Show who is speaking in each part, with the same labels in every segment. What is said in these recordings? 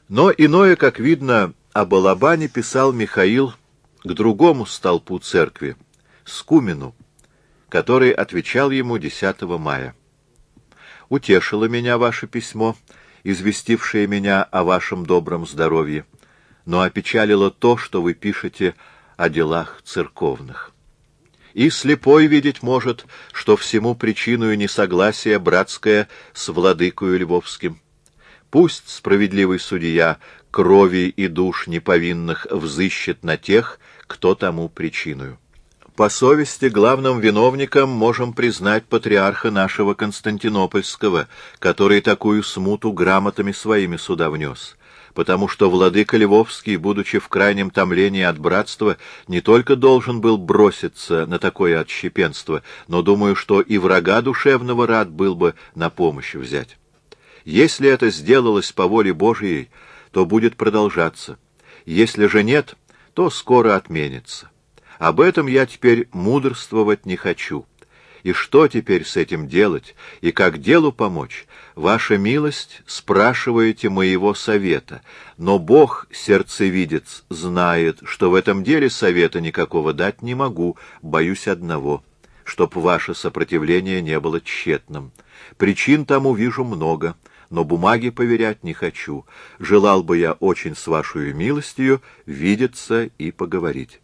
Speaker 1: Но иное, как видно, о Балабане писал Михаил к другому столпу церкви, Скумену, который отвечал ему 10 мая. «Утешило меня ваше письмо, известившее меня о вашем добром здоровье, но опечалило то, что вы пишете о делах церковных. И слепой видеть может, что всему причиною несогласие братское с владыкою Львовским. Пусть справедливый судья крови и душ неповинных взыщет на тех, кто тому причиною. По совести главным виновником можем признать патриарха нашего Константинопольского, который такую смуту грамотами своими сюда внес, потому что владыка Львовский, будучи в крайнем томлении от братства, не только должен был броситься на такое отщепенство, но думаю, что и врага душевного рад был бы на помощь взять. Если это сделалось по воле Божией, то будет продолжаться. Если же нет, то скоро отменится. Об этом я теперь мудрствовать не хочу. И что теперь с этим делать, и как делу помочь? Ваша милость, спрашиваете моего совета, но Бог, сердцевидец, знает, что в этом деле совета никакого дать не могу, боюсь одного, чтоб ваше сопротивление не было тщетным. Причин тому вижу много, но бумаги поверять не хочу. Желал бы я очень с вашей милостью видеться и поговорить».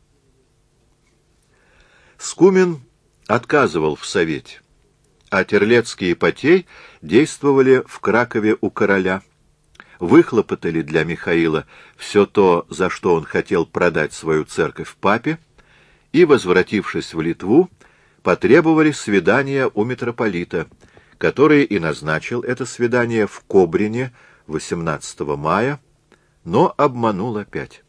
Speaker 1: Скумен отказывал в совете, а Терлецкий и Потей действовали в Кракове у короля, выхлопотали для Михаила все то, за что он хотел продать свою церковь папе, и, возвратившись в Литву, потребовали свидания у митрополита, который и назначил это свидание в Кобрине 18 мая, но обманул опять.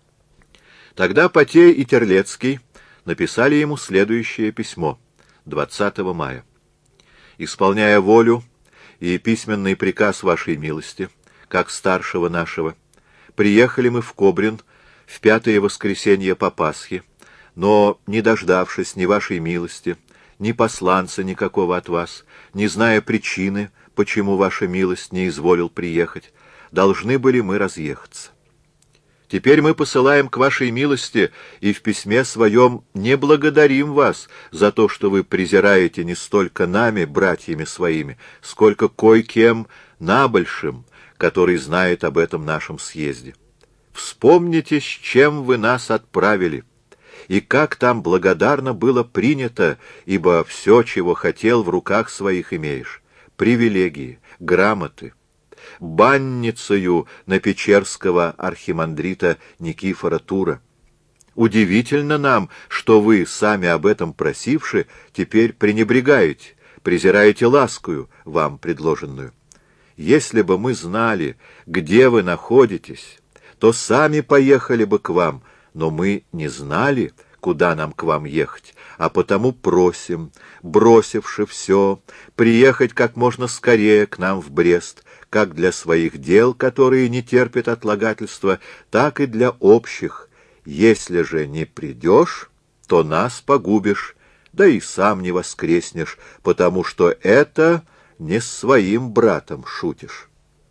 Speaker 1: Тогда Потей и Терлецкий написали ему следующее письмо 20 мая. «Исполняя волю и письменный приказ вашей милости, как старшего нашего, приехали мы в Кобрин в 5-е воскресенье по Пасхе, но, не дождавшись ни вашей милости, ни посланца никакого от вас, не зная причины, почему ваша милость не изволил приехать, должны были мы разъехаться. Теперь мы посылаем к вашей милости и в письме своем не благодарим вас за то, что вы презираете не столько нами, братьями своими, сколько кой-кем набольшим, который знает об этом нашем съезде. Вспомните, с чем вы нас отправили, и как там благодарно было принято, ибо все, чего хотел, в руках своих имеешь, привилегии, грамоты, банницею на печерского архимандрита Никифора Тура. Удивительно нам, что вы, сами об этом просивши, теперь пренебрегаете, презираете ласкую, вам предложенную. Если бы мы знали, где вы находитесь, то сами поехали бы к вам, но мы не знали, куда нам к вам ехать, а потому просим, бросивши все, приехать как можно скорее к нам в Брест, как для своих дел, которые не терпят отлагательства, так и для общих. Если же не придешь, то нас погубишь, да и сам не воскреснешь, потому что это не с своим братом шутишь».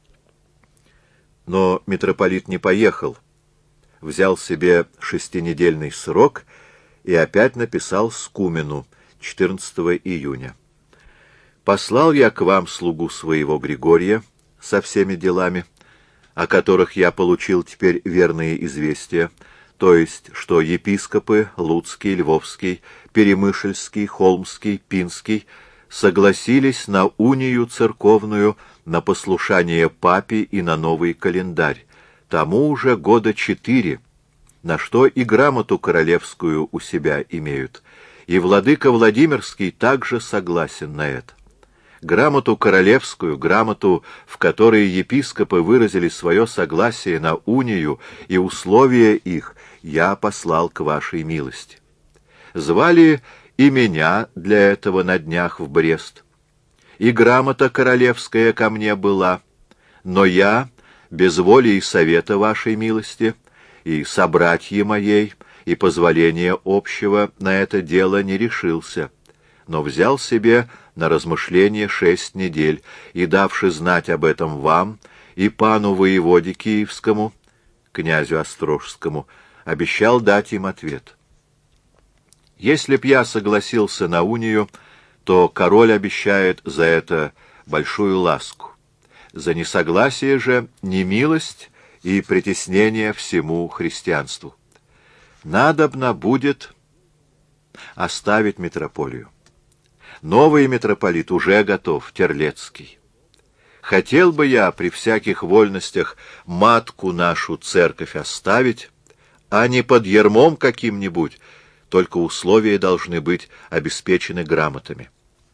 Speaker 1: Но митрополит не поехал, взял себе 6-недельный срок и опять написал Скумену 14 июня. «Послал я к вам слугу своего Григория со всеми делами, о которых я получил теперь верные известия, то есть, что епископы Луцкий, Львовский, Перемышльский, Холмский, Пинский согласились на унию церковную, на послушание папе и на новый календарь, тому уже года 4, на что и грамоту королевскую у себя имеют, и владыка Владимирский также согласен на это. Грамоту королевскую, грамоту, в которой епископы выразили свое согласие на унию и условия их, я послал к вашей милости. Звали и меня для этого на днях в Брест, и грамота королевская ко мне была, но я, без воли и совета вашей милости, и собратьи моей, и позволения общего на это дело не решился, но взял себе на размышление 6 недель, и, давши знать об этом вам и пану воеводе киевскому, князю Острожскому, обещал дать им ответ. Если б я согласился на унию, то король обещает за это большую ласку. За несогласие же немилость и притеснение всему христианству. Надобно будет оставить митрополию. Новый митрополит уже готов, Терлецкий. Хотел бы я при всяких вольностях матку нашу церковь оставить, а не под ярмом каким-нибудь, только условия должны быть обеспечены грамотами.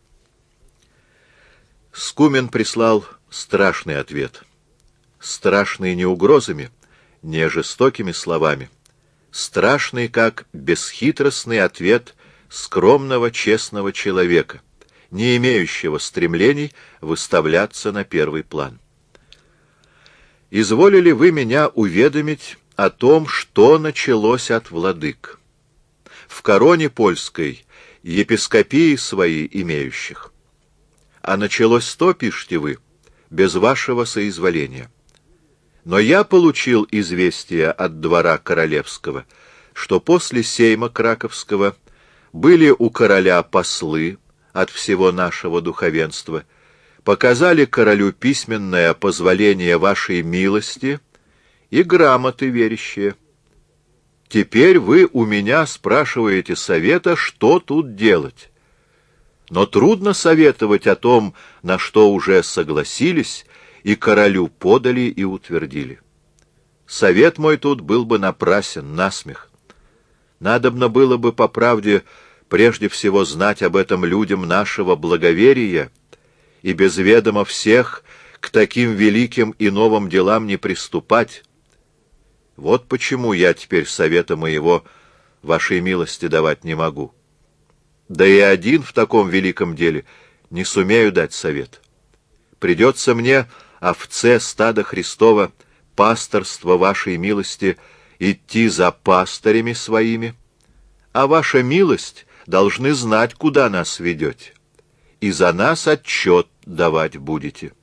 Speaker 1: Скумен прислал страшный ответ. Страшный не угрозами, не жестокими словами. Страшный, как бесхитростный ответ скромного, честного человека, не имеющего стремлений выставляться на первый план. Изволили вы меня уведомить о том, что началось от владык, в короне польской епископии свои имеющих. А началось то, пишете вы, без вашего соизволения. Но я получил известие от двора королевского, что после сейма краковского были у короля послы от всего нашего духовенства, показали королю письменное позволение вашей милости и грамоты верящие. Теперь вы у меня спрашиваете совета, что тут делать. Но трудно советовать о том, на что уже согласились, и королю подали и утвердили. Совет мой тут был бы напрасен, насмех. Надобно было бы, по правде, прежде всего знать об этом людям нашего благоверия и без ведома всех к таким великим и новым делам не приступать. Вот почему я теперь совета моего вашей милости давать не могу. Да и один в таком великом деле не сумею дать совет. Придется мне, овце стада Христова, пасторство вашей милости, идти за пастырями своими, а ваша милость должны знать, куда нас ведете, и за нас отчет давать будете.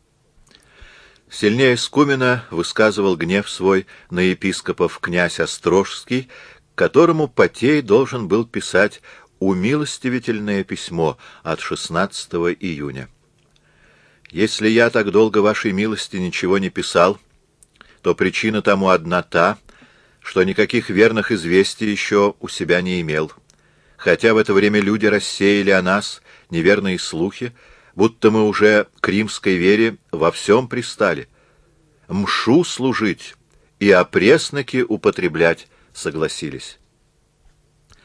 Speaker 1: Сильнее Скумена высказывал гнев свой на епископов князь Острожский, которому Потей должен был писать умилостивительное письмо от 16 июня. «Если я так долго вашей милости ничего не писал, то причина тому одна та, что никаких верных известий еще у себя не имел, хотя в это время люди рассеяли о нас неверные слухи, будто мы уже к римской вере во всем пристали, мшу служить и опресноки употреблять согласились.